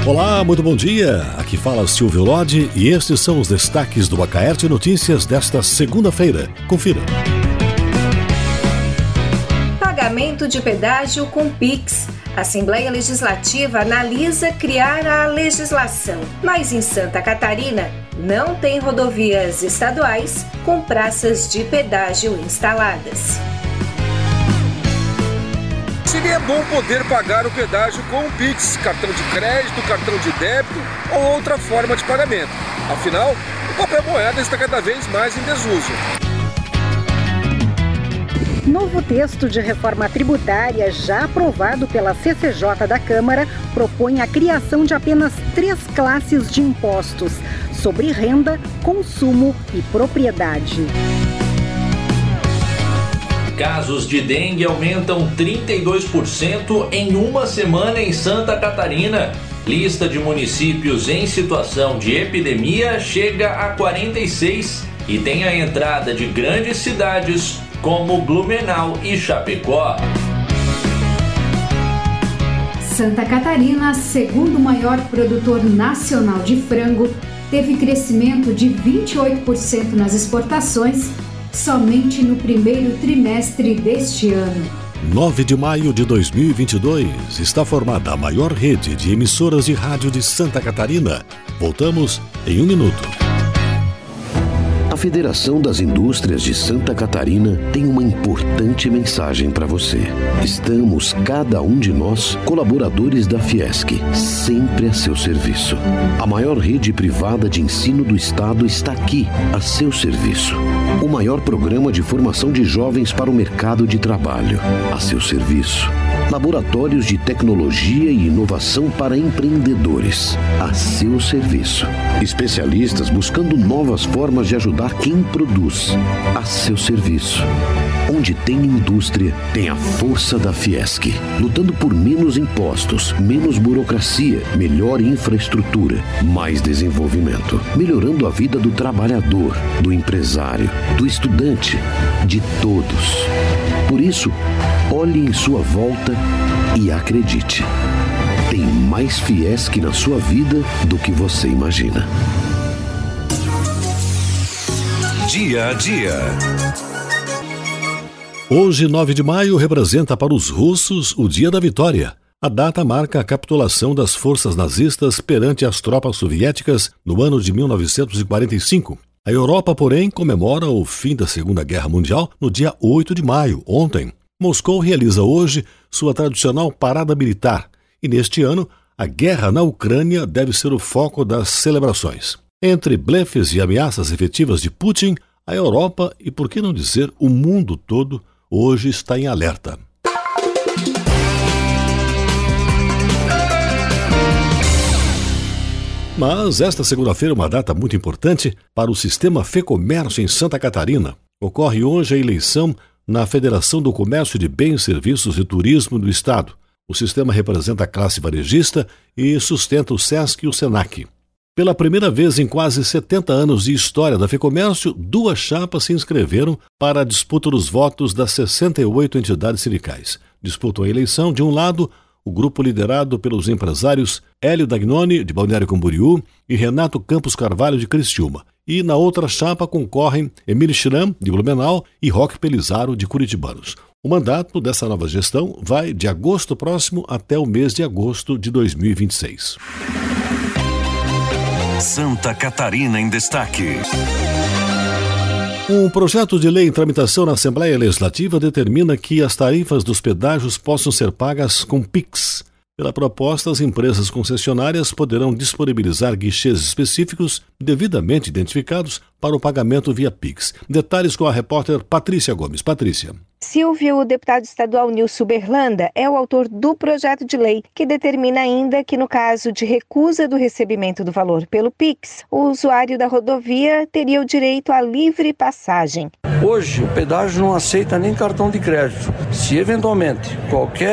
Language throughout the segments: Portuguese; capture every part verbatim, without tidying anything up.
Olá, muito bom dia. Aqui fala Silvio Lodi e estes são os destaques do Acaerte Notícias desta segunda-feira. Confira. Pagamento de pedágio com Pix. A Assembleia Legislativa analisa criar a legislação, mas em Santa Catarina não tem rodovias estaduais com praças de pedágio instaladas. Seria bom poder pagar o pedágio com o Pix, cartão de crédito, cartão de débito ou outra forma de pagamento. Afinal, o papel moeda está cada vez mais em desuso. Novo texto de reforma tributária, já aprovado pela C C J da Câmara, propõe a criação de apenas três classes de impostos: sobre renda, consumo e propriedade. Casos de dengue aumentam trinta e dois por cento em uma semana em Santa Catarina. Lista de municípios em situação de epidemia chega a quarenta e seis e tem a entrada de grandes cidades como Blumenau e Chapecó. Santa Catarina, segundo maior produtor nacional de frango, teve crescimento de vinte e oito por cento nas exportações somente no primeiro trimestre deste ano. nove de maio de dois mil e vinte e dois, está formada a maior rede de emissoras de rádio de Santa Catarina. Voltamos em um minuto. A Federação das Indústrias de Santa Catarina tem uma importante mensagem para você. Estamos, cada um de nós, colaboradores da Fiesc, sempre a seu serviço. A maior rede privada de ensino do Estado está aqui, a seu serviço. O maior programa de formação de jovens para o mercado de trabalho, a seu serviço. Laboratórios de tecnologia e inovação para empreendedores, a seu serviço. Especialistas buscando novas formas de ajudar quem produz, a seu serviço. Onde tem indústria, tem a força da Fiesc, lutando por menos impostos, menos burocracia, melhor infraestrutura, mais desenvolvimento, melhorando a vida do trabalhador, do empresário, do estudante, de todos. Por isso, olhe em sua volta e acredite. Tem mais Fiesc na sua vida do que você imagina. Dia a dia. Hoje, nove de maio, representa para os russos o Dia da Vitória. A data marca a capitulação das forças nazistas perante as tropas soviéticas no ano de mil novecentos e quarenta e cinco. A Europa, porém, comemora o fim da Segunda Guerra Mundial no dia oito de maio, ontem. Moscou realiza hoje sua tradicional parada militar e, neste ano, a guerra na Ucrânia deve ser o foco das celebrações. Entre blefes e ameaças efetivas de Putin, a Europa e, por que não dizer, o mundo todo, hoje está em alerta. Mas esta segunda-feira é uma data muito importante para o sistema FEComércio em Santa Catarina. Ocorre hoje a eleição na Federação do Comércio de Bens, Serviços e Turismo do Estado. O sistema representa a classe varejista e sustenta o SESC e o SENAC. Pela primeira vez em quase setenta anos de história da FEComércio, duas chapas se inscreveram para a disputa dos votos das sessenta e oito entidades sindicais. Disputam a eleição, de um lado, o grupo liderado pelos empresários Hélio Dagnoni, de Balneário Camboriú, e Renato Campos Carvalho, de Criciúma. E na outra chapa concorrem Emílio Chiram, de Blumenau, e Roque Pelizaro, de Curitibanos. O mandato dessa nova gestão vai de agosto próximo até o mês de agosto de dois mil e vinte e seis. Santa Catarina em destaque. Um projeto de lei em tramitação na Assembleia Legislativa determina que as tarifas dos pedágios possam ser pagas com Pix. Pela proposta, as empresas concessionárias poderão disponibilizar guichês específicos devidamente identificados para o pagamento via Pix. Detalhes com a repórter Patrícia Gomes. Patrícia. Silvio, o deputado estadual Nilson Berlanda, é o autor do projeto de lei que determina ainda que, no caso de recusa do recebimento do valor pelo Pix, o usuário da rodovia teria o direito à livre passagem. Hoje, o pedágio não aceita nem cartão de crédito. Se, eventualmente, qualquer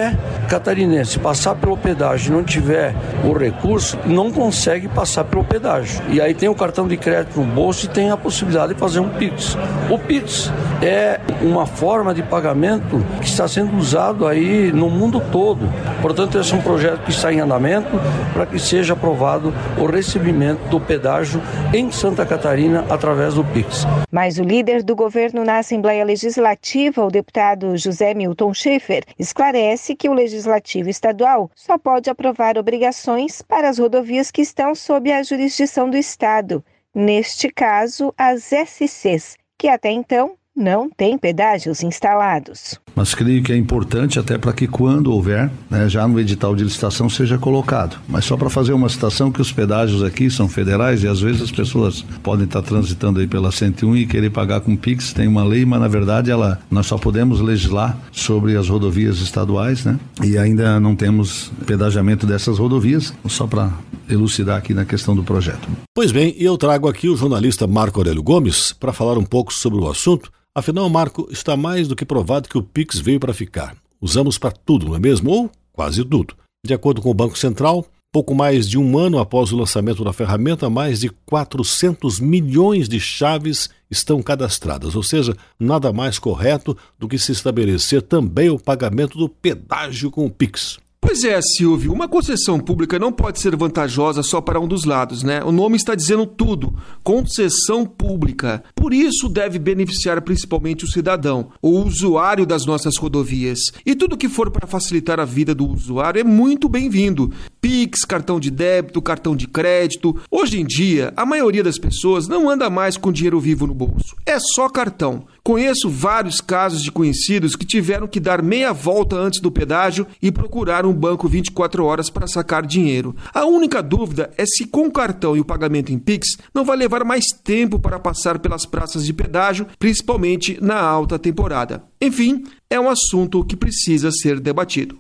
catarinense passar pelo pedágio e não tiver o recurso, não consegue passar pelo pedágio. E aí tem o cartão de crédito no bolso e tem a possibilidade de fazer um Pix. O Pix é uma forma de pagamento que está sendo usado aí no mundo todo. Portanto, esse é um projeto que está em andamento para que seja aprovado o recebimento do pedágio em Santa Catarina através do Pix. Mas o líder do governo na Assembleia Legislativa, o deputado José Milton Schaefer, esclarece que o Legislativo Estadual só pode aprovar obrigações para as rodovias que estão sob a jurisdição do Estado, neste caso as S Cs, que até então não têm pedágios instalados. Mas creio que é importante até para que quando houver, né, já no edital de licitação seja colocado. Mas só para fazer uma citação que os pedágios aqui são federais e às vezes as pessoas podem estar transitando aí pela cento e um e querer pagar com Pix, tem uma lei, mas na verdade ela, nós só podemos legislar sobre as rodovias estaduais, né? E ainda não temos pedagiamento dessas rodovias, só para elucidar aqui na questão do projeto. Pois bem, eu trago aqui o jornalista Marco Aurélio Gomes para falar um pouco sobre o assunto. Afinal, Marco, está mais do que provado que o Pix veio para ficar. Usamos para tudo, não é mesmo? Ou quase tudo. De acordo com o Banco Central, pouco mais de um ano após o lançamento da ferramenta, mais de quatrocentos milhões de chaves estão cadastradas, ou seja, nada mais correto do que se estabelecer também o pagamento do pedágio com o Pix. Pois é, Silvio, uma concessão pública não pode ser vantajosa só para um dos lados, né? O nome está dizendo tudo, concessão pública. Por isso deve beneficiar principalmente o cidadão, o usuário das nossas rodovias. E tudo que for para facilitar a vida do usuário é muito bem-vindo. Pix, cartão de débito, cartão de crédito. Hoje em dia, a maioria das pessoas não anda mais com dinheiro vivo no bolso. É só cartão. Conheço vários casos de conhecidos que tiveram que dar meia volta antes do pedágio e procurar um banco vinte e quatro horas para sacar dinheiro. A única dúvida é se com o cartão e o pagamento em Pix não vai levar mais tempo para passar pelas praças de pedágio, principalmente na alta temporada. Enfim, é um assunto que precisa ser debatido.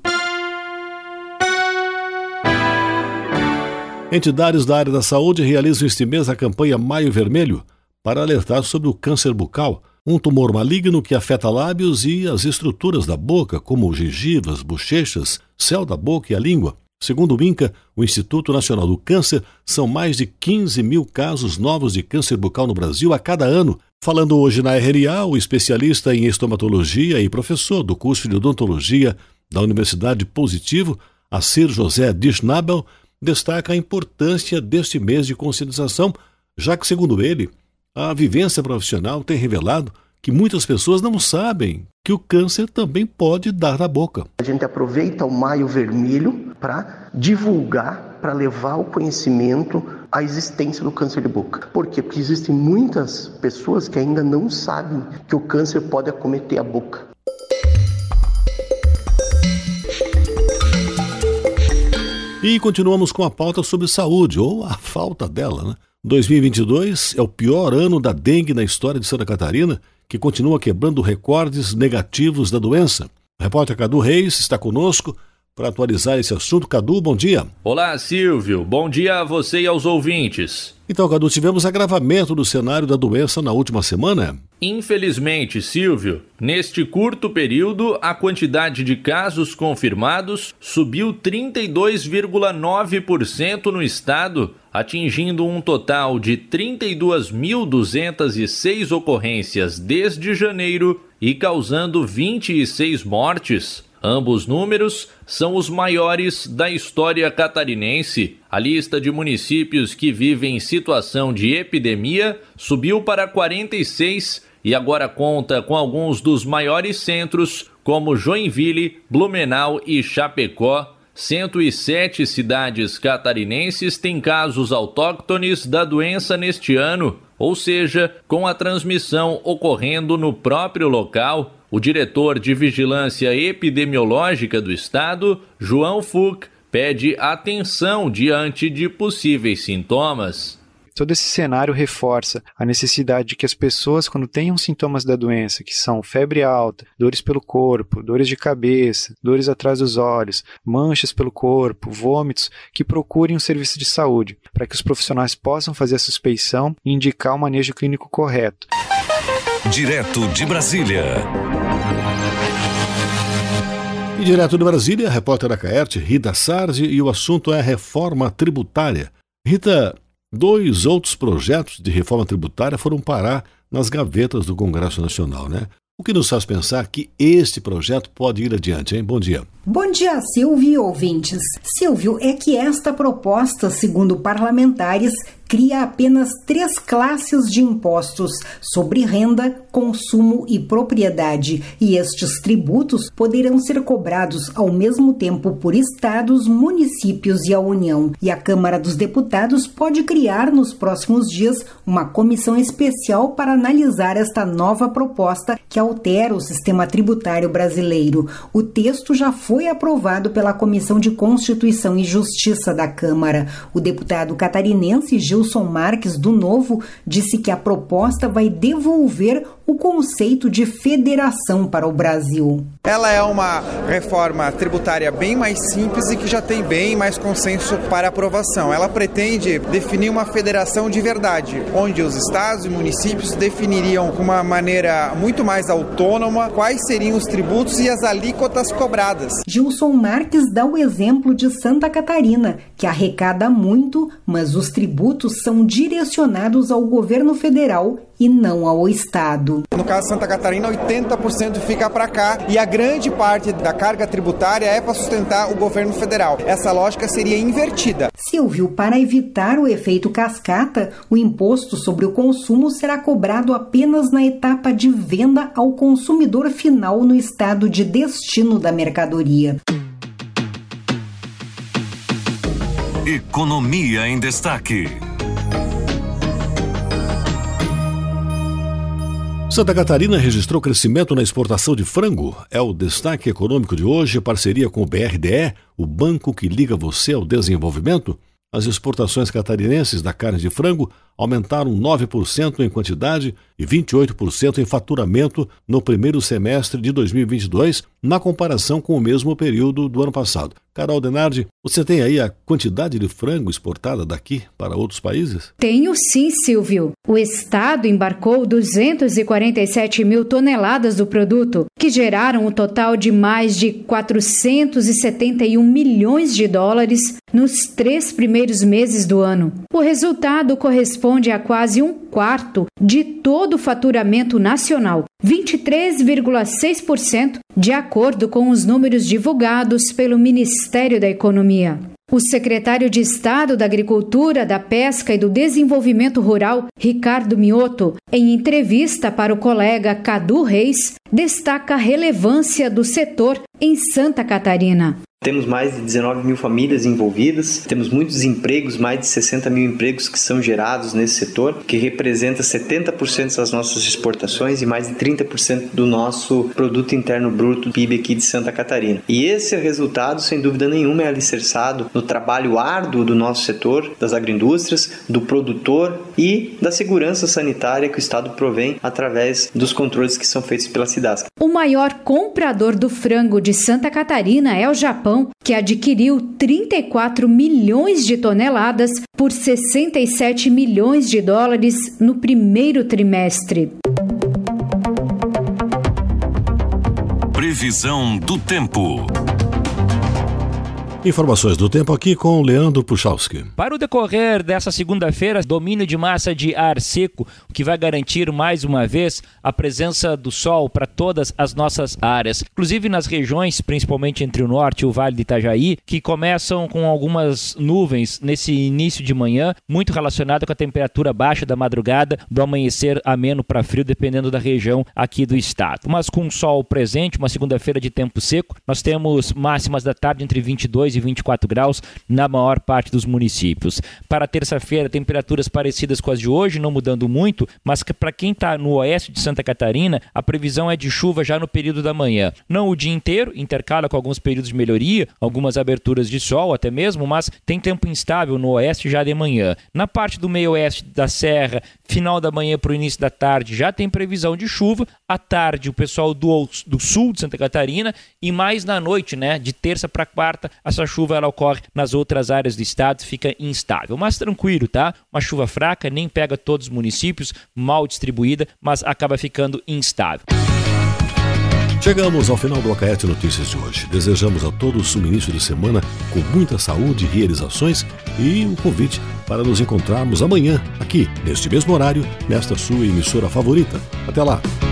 Entidades da área da saúde realizam este mês a campanha Maio Vermelho para alertar sobre o câncer bucal, um tumor maligno que afeta lábios e as estruturas da boca, como gengivas, bochechas, céu da boca e a língua. Segundo o INCA, o Instituto Nacional do Câncer, são mais de quinze mil casos novos de câncer bucal no Brasil a cada ano. Falando hoje na R N A, o especialista em estomatologia e professor do curso de odontologia da Universidade Positivo, Assir José Dischnabel, destaca a importância deste mês de conscientização, já que, segundo ele, a vivência profissional tem revelado que muitas pessoas não sabem que o câncer também pode dar na boca. A gente aproveita o Maio Vermelho para divulgar, para levar o conhecimento à existência do câncer de boca. Por quê? Porque existem muitas pessoas que ainda não sabem que o câncer pode acometer a boca. E continuamos com a pauta sobre saúde, ou a falta dela, né? dois mil e vinte e dois é o pior ano da dengue na história de Santa Catarina, que continua quebrando recordes negativos da doença. O repórter Cadu Reis está conosco para atualizar esse assunto. Cadu, bom dia. Olá, Silvio. Bom dia a você e aos ouvintes. Então, Cadu, tivemos agravamento do cenário da doença na última semana? Infelizmente, Silvio, neste curto período, a quantidade de casos confirmados subiu trinta e dois vírgula nove por cento no estado, atingindo um total de trinta e duas mil duzentas e seis ocorrências desde janeiro e causando vinte e seis mortes. Ambos números são os maiores da história catarinense. A lista de municípios que vivem em situação de epidemia subiu para quarenta e seis e agora conta com alguns dos maiores centros, como Joinville, Blumenau e Chapecó. cento e sete cidades catarinenses têm casos autóctones da doença neste ano, ou seja, com a transmissão ocorrendo no próprio local. O diretor de Vigilância Epidemiológica do Estado, João Fuch, pede atenção diante de possíveis sintomas. Todo esse cenário reforça a necessidade de que as pessoas, quando tenham sintomas da doença, que são febre alta, dores pelo corpo, dores de cabeça, dores atrás dos olhos, manchas pelo corpo, vômitos, que procurem um serviço de saúde, para que os profissionais possam fazer a suspeição e indicar o manejo clínico correto. Direto de Brasília. E direto de Brasília, a repórter da Caerte, Rita Sardi, e o assunto é reforma tributária. Rita, dois outros projetos de reforma tributária foram parar nas gavetas do Congresso Nacional, né? O que nos faz pensar que este projeto pode ir adiante, hein? Bom dia. Bom dia, Silvio e ouvintes. Silvio, é que esta proposta, segundo parlamentares, cria apenas três classes de impostos sobre renda, consumo e propriedade, e estes tributos poderão ser cobrados ao mesmo tempo por estados, municípios e a União. E a Câmara dos Deputados pode criar nos próximos dias uma comissão especial para analisar esta nova proposta que altera o sistema tributário brasileiro. O texto já foi aprovado pela Comissão de Constituição e Justiça da Câmara. O deputado catarinense Gilson Marques, do Novo, disse que a proposta vai devolver o conceito de federação para o Brasil. Ela é uma reforma tributária bem mais simples e que já tem bem mais consenso para aprovação. Ela pretende definir uma federação de verdade, onde os estados e municípios definiriam de uma maneira muito mais autônoma quais seriam os tributos e as alíquotas cobradas. Gilson Marques dá o exemplo de Santa Catarina, que arrecada muito, mas os tributos são direcionados ao governo federal e não ao Estado. No caso de Santa Catarina, oitenta por cento fica para cá e a grande parte da carga tributária é para sustentar o governo federal. Essa lógica seria invertida. Silvio, para evitar o efeito cascata, o imposto sobre o consumo será cobrado apenas na etapa de venda ao consumidor final no estado de destino da mercadoria. Economia em destaque. Santa Catarina registrou crescimento na exportação de frango. É o destaque econômico de hoje, parceria com o B R D E, o banco que liga você ao desenvolvimento. As exportações catarinenses da carne de frango aumentaram nove por cento em quantidade e vinte e oito por cento em faturamento no primeiro semestre de dois mil e vinte e dois, na comparação com o mesmo período do ano passado. Carol Denardi, você tem aí a quantidade de frango exportada daqui para outros países? Tenho sim, Silvio. O estado embarcou duzentas e quarenta e sete mil toneladas do produto, que geraram um total de mais de quatrocentos e setenta e um milhões de dólares nos três primeiros meses do ano. O resultado corresponde a quase um quarto de todo o faturamento nacional, vinte e três vírgula seis por cento, de acordo com os números divulgados pelo Ministério da Economia. O secretário de Estado da Agricultura, da Pesca e do Desenvolvimento Rural, Ricardo Mioto, em entrevista para o colega Cadu Reis, destaca a relevância do setor em Santa Catarina. Temos mais de dezenove mil famílias envolvidas, temos muitos empregos, mais de sessenta mil empregos que são gerados nesse setor, que representa setenta por cento das nossas exportações e mais de trinta por cento do nosso produto interno bruto, P I B aqui de Santa Catarina. E esse resultado, sem dúvida nenhuma, é alicerçado no trabalho árduo do nosso setor, das agroindústrias, do produtor e da segurança sanitária que o Estado provém através dos controles que são feitos pela SIDASC. O maior comprador do frango de Santa Catarina é o Japão, que adquiriu trinta e quatro milhões de toneladas por sessenta e sete milhões de dólares no primeiro trimestre. Previsão do tempo. Informações do tempo aqui com Leandro Puchalski. Para o decorrer dessa segunda-feira, domínio de massa de ar seco, o que vai garantir mais uma vez a presença do sol para todas as nossas áreas, inclusive nas regiões, principalmente entre o norte e o Vale do Itajaí, que começam com algumas nuvens nesse início de manhã, muito relacionado com a temperatura baixa da madrugada, do amanhecer ameno para frio, dependendo da região aqui do estado. Mas com o sol presente, uma segunda-feira de tempo seco, nós temos máximas da tarde entre vinte e dois e vinte e quatro graus na maior parte dos municípios. Para terça-feira, temperaturas parecidas com as de hoje, não mudando muito, mas que para quem está no oeste de Santa Catarina, a previsão é de chuva já no período da manhã. Não o dia inteiro, intercala com alguns períodos de melhoria, algumas aberturas de sol até mesmo, mas tem tempo instável no oeste já de manhã. Na parte do meio oeste da serra, final da manhã para o início da tarde, já tem previsão de chuva. À tarde, o pessoal do, do sul de Santa Catarina e mais na noite, né, de terça para quarta, essa chuva ela ocorre nas outras áreas do estado, fica instável, mas tranquilo, tá? Uma chuva fraca, nem pega todos os municípios, mal distribuída, mas acaba ficando instável. Chegamos ao final do Acaete Notícias de hoje. Desejamos a todos um início de semana com muita saúde e realizações e um convite para nos encontrarmos amanhã, aqui, neste mesmo horário, nesta sua emissora favorita. Até lá!